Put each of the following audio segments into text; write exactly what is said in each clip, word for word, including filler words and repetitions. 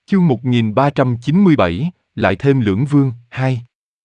Chương một nghìn ba trăm chín mươi bảy, lại thêm Lưỡng Vương, hai.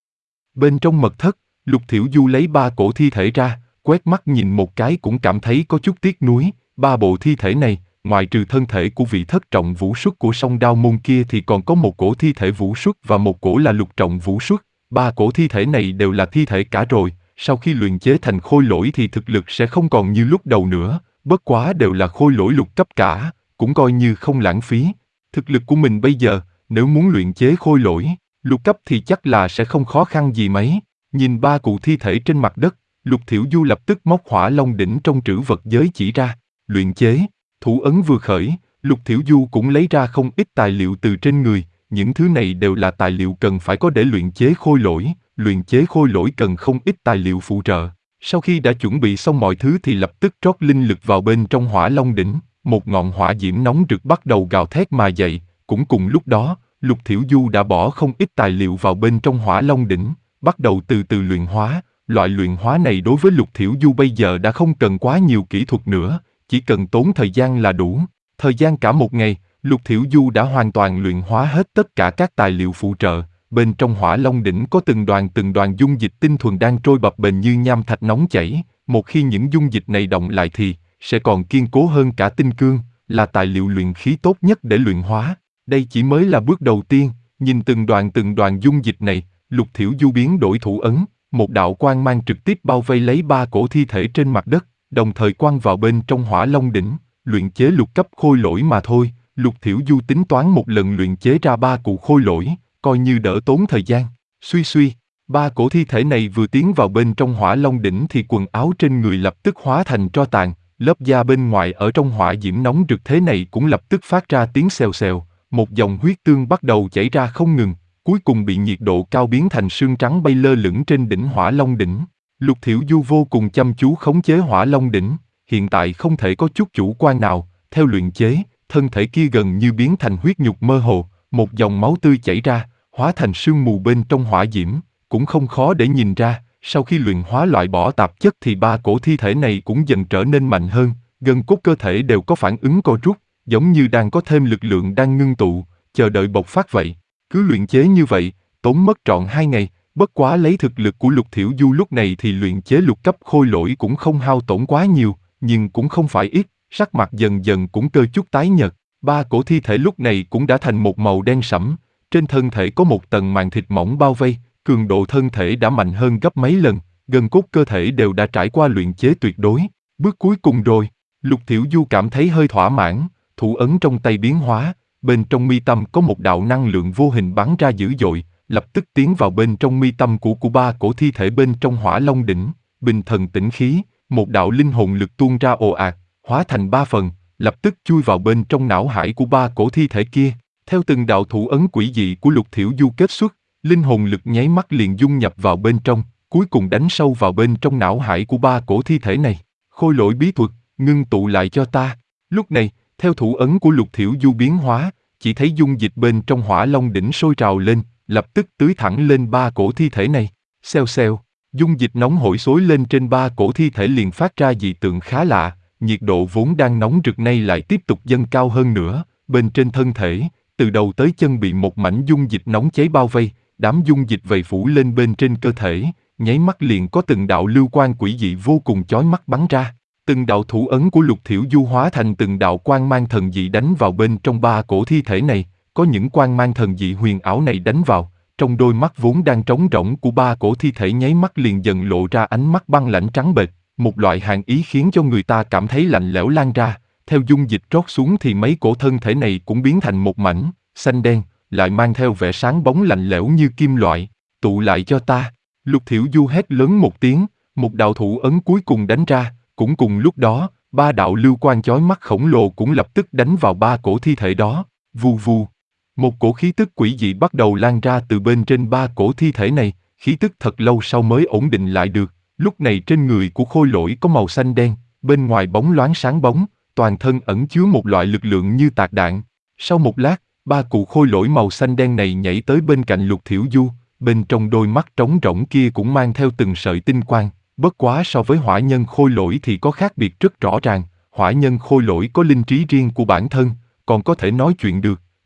Bên trong mật thất, Lục Thiểu Du lấy ba cổ thi thể ra, quét mắt nhìn một cái cũng cảm thấy có chút tiếc nuối. Ba bộ thi thể này, ngoại trừ thân thể của vị thất trọng vũ xuất của song đao môn kia thì còn có một cổ thi thể vũ xuất và một cổ là lục trọng vũ xuất. Ba cổ thi thể này đều là thi thể cả rồi, sau khi luyện chế thành khôi lỗi thì thực lực sẽ không còn như lúc đầu nữa, bất quá đều là khôi lỗi lục cấp cả, cũng coi như không lãng phí. Thực lực của mình bây giờ, nếu muốn luyện chế khôi lỗi, lục cấp thì chắc là sẽ không khó khăn gì mấy. Nhìn ba cụ thi thể trên mặt đất, Lục Thiểu Du lập tức móc Hỏa Long đỉnh trong trữ vật giới chỉ ra, luyện chế. Thủ ấn vừa khởi, Lục Thiểu Du cũng lấy ra không ít tài liệu từ trên người, những thứ này đều là tài liệu cần phải có để luyện chế khôi lỗi, luyện chế khôi lỗi cần không ít tài liệu phụ trợ. Sau khi đã chuẩn bị xong mọi thứ thì lập tức trót linh lực vào bên trong Hỏa Long đỉnh, một ngọn hỏa diễm nóng rực bắt đầu gào thét mà dậy, cũng cùng lúc đó, Lục Thiểu Du đã bỏ không ít tài liệu vào bên trong Hỏa Long đỉnh, bắt đầu từ từ luyện hóa. Loại luyện hóa này đối với Lục Thiểu Du bây giờ đã không cần quá nhiều kỹ thuật nữa, chỉ cần tốn thời gian là đủ. Thời gian cả một ngày, Lục Thiểu Du đã hoàn toàn luyện hóa hết tất cả các tài liệu phụ trợ. Bên trong Hỏa Long đỉnh có từng đoàn từng đoàn dung dịch tinh thuần đang trôi bập bềnh như nham thạch nóng chảy. Một khi những dung dịch này động lại thì sẽ còn kiên cố hơn cả tinh cương, là tài liệu luyện khí tốt nhất để luyện hóa. Đây chỉ mới là bước đầu tiên. Nhìn từng đoàn từng đoàn dung dịch này, Lục Thiểu Du biến đổi thủ ấn, một đạo quang mang trực tiếp bao vây lấy ba cổ thi thể trên mặt đất, đồng thời quăng vào bên trong Hỏa Long đỉnh. Luyện chế lục cấp khôi lỗi mà thôi, Lục Thiểu Du tính toán một lần luyện chế ra ba cụ khôi lỗi, coi như đỡ tốn thời gian. Suy suy, ba cổ thi thể này vừa tiến vào bên trong Hỏa Long đỉnh thì quần áo trên người lập tức hóa thành tro tàn, lớp da bên ngoài ở trong hỏa diễm nóng rực thế này cũng lập tức phát ra tiếng xèo xèo, một dòng huyết tương bắt đầu chảy ra không ngừng, cuối cùng bị nhiệt độ cao biến thành sương trắng bay lơ lửng trên đỉnh Hỏa Long đỉnh. Lục Thiểu Du vô cùng chăm chú khống chế Hỏa Long đỉnh, hiện tại không thể có chút chủ quan nào, theo luyện chế, thân thể kia gần như biến thành huyết nhục mơ hồ, một dòng máu tươi chảy ra, hóa thành sương mù bên trong hỏa diễm, cũng không khó để nhìn ra, sau khi luyện hóa loại bỏ tạp chất thì ba cổ thi thể này cũng dần trở nên mạnh hơn, gân cốt cơ thể đều có phản ứng co rút, giống như đang có thêm lực lượng đang ngưng tụ, chờ đợi bộc phát vậy. Cứ luyện chế như vậy, tốn mất trọn hai ngày, bất quá lấy thực lực của Lục Thiểu Du lúc này thì luyện chế lục cấp khôi lỗi cũng không hao tổn quá nhiều, nhưng cũng không phải ít, sắc mặt dần dần cũng cơ chút tái nhợt. Ba cổ thi thể lúc này cũng đã thành một màu đen sẫm, trên thân thể có một tầng màng thịt mỏng bao vây, cường độ thân thể đã mạnh hơn gấp mấy lần, gân cốt cơ thể đều đã trải qua luyện chế tuyệt đối. Bước cuối cùng rồi, Lục Thiểu Du cảm thấy hơi thỏa mãn, thủ ấn trong tay biến hóa, bên trong mi tâm có một đạo năng lượng vô hình bắn ra dữ dội, lập tức tiến vào bên trong mi tâm của của ba cổ thi thể bên trong Hỏa Long đỉnh, bình thần tĩnh khí, một đạo linh hồn lực tuôn ra ồ ạt, hóa thành ba phần, lập tức chui vào bên trong não hải của ba cổ thi thể kia. Theo từng đạo thủ ấn quỷ dị của Lục Thiểu Du kết xuất, linh hồn lực nháy mắt liền dung nhập vào bên trong, cuối cùng đánh sâu vào bên trong não hải của ba cổ thi thể này. Khôi lỗi bí thuật, ngưng tụ lại cho ta. Lúc này, theo thủ ấn của Lục Thiểu Du biến hóa, chỉ thấy dung dịch bên trong Hỏa Long đỉnh sôi trào lên, lập tức tưới thẳng lên ba cổ thi thể này. Xèo xèo, dung dịch nóng hổi xối lên trên ba cổ thi thể liền phát ra dị tượng khá lạ, nhiệt độ vốn đang nóng rực nay lại tiếp tục dâng cao hơn nữa, bên trên thân thể, từ đầu tới chân bị một mảnh dung dịch nóng cháy bao vây, đám dung dịch vầy phủ lên bên trên cơ thể, nháy mắt liền có từng đạo lưu quang quỷ dị vô cùng chói mắt bắn ra. Từng đạo thủ ấn của Lục Thiểu Du hóa thành từng đạo quang mang thần dị đánh vào bên trong ba cổ thi thể này, có những quang mang thần dị huyền ảo này đánh vào, trong đôi mắt vốn đang trống rỗng của ba cổ thi thể nháy mắt liền dần lộ ra ánh mắt băng lãnh trắng bệch, một loại hàn ý khiến cho người ta cảm thấy lạnh lẽo lan ra, theo dung dịch trót xuống thì mấy cổ thân thể này cũng biến thành một mảnh, xanh đen, lại mang theo vẻ sáng bóng lạnh lẽo như kim loại, tụ lại cho ta. Lục Thiểu Du hét lớn một tiếng, một đạo thủ ấn cuối cùng đánh ra. Cũng cùng lúc đó, ba đạo lưu quang chói mắt khổng lồ cũng lập tức đánh vào ba cổ thi thể đó, vù vù. Một cổ khí tức quỷ dị bắt đầu lan ra từ bên trên ba cổ thi thể này, khí tức thật lâu sau mới ổn định lại được. Lúc này trên người của khôi lỗi có màu xanh đen, bên ngoài bóng loáng sáng bóng, toàn thân ẩn chứa một loại lực lượng như tạc đạn. Sau một lát, ba cụ khôi lỗi màu xanh đen này nhảy tới bên cạnh Lục Thiểu Du, bên trong đôi mắt trống rỗng kia cũng mang theo từng sợi tinh quang. Bất quá so với hỏa nhân khôi lỗi thì có khác biệt rất rõ ràng, hỏa nhân khôi lỗi có linh trí riêng của bản thân, còn có thể nói chuyện được,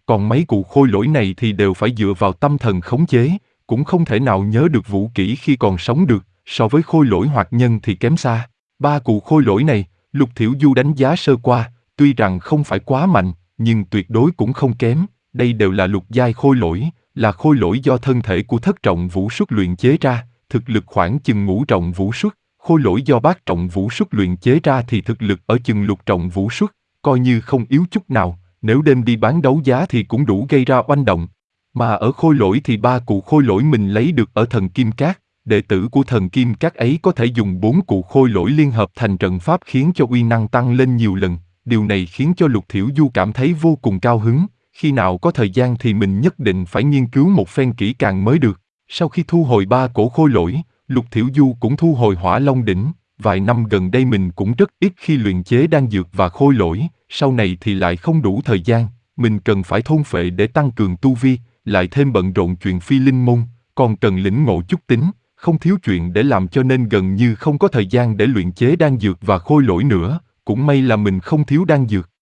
còn mấy cụ khôi lỗi này thì đều phải dựa vào tâm thần khống chế, cũng không thể nào nhớ được vũ kỹ khi còn sống được, so với khôi lỗi hoạt nhân thì kém xa. Ba cụ khôi lỗi này, Lục Thiểu Du đánh giá sơ qua, tuy rằng không phải quá mạnh, nhưng tuyệt đối cũng không kém, đây đều là lục giai khôi lỗi, là khôi lỗi do thân thể của thất trọng vũ xuất luyện chế ra, thực lực khoảng chừng ngũ trọng vũ xuất, khôi lỗi do bát trọng vũ xuất luyện chế ra thì thực lực ở chừng lục trọng vũ xuất, coi như không yếu chút nào, nếu đem đi bán đấu giá thì cũng đủ gây ra oanh động. Mà ở khôi lỗi thì ba cụ khôi lỗi mình lấy được ở thần Kim Cát, đệ tử của thần Kim Cát ấy có thể dùng bốn cụ khôi lỗi liên hợp thành trận pháp khiến cho uy năng tăng lên nhiều lần, điều này khiến cho Lục Thiểu Du cảm thấy vô cùng cao hứng, khi nào có thời gian thì mình nhất định phải nghiên cứu một phen kỹ càng mới được. Sau khi thu hồi ba cổ khôi lỗi, Lục Thiểu Du cũng thu hồi Hỏa Long đỉnh, vài năm gần đây mình cũng rất ít khi luyện chế đan dược và khôi lỗi, sau này thì lại không đủ thời gian, mình cần phải thôn phệ để tăng cường tu vi, lại thêm bận rộn chuyện phi linh môn, còn cần lĩnh ngộ chút tính, không thiếu chuyện để làm cho nên gần như không có thời gian để luyện chế đan dược và khôi lỗi nữa, cũng may là mình không thiếu đan dược.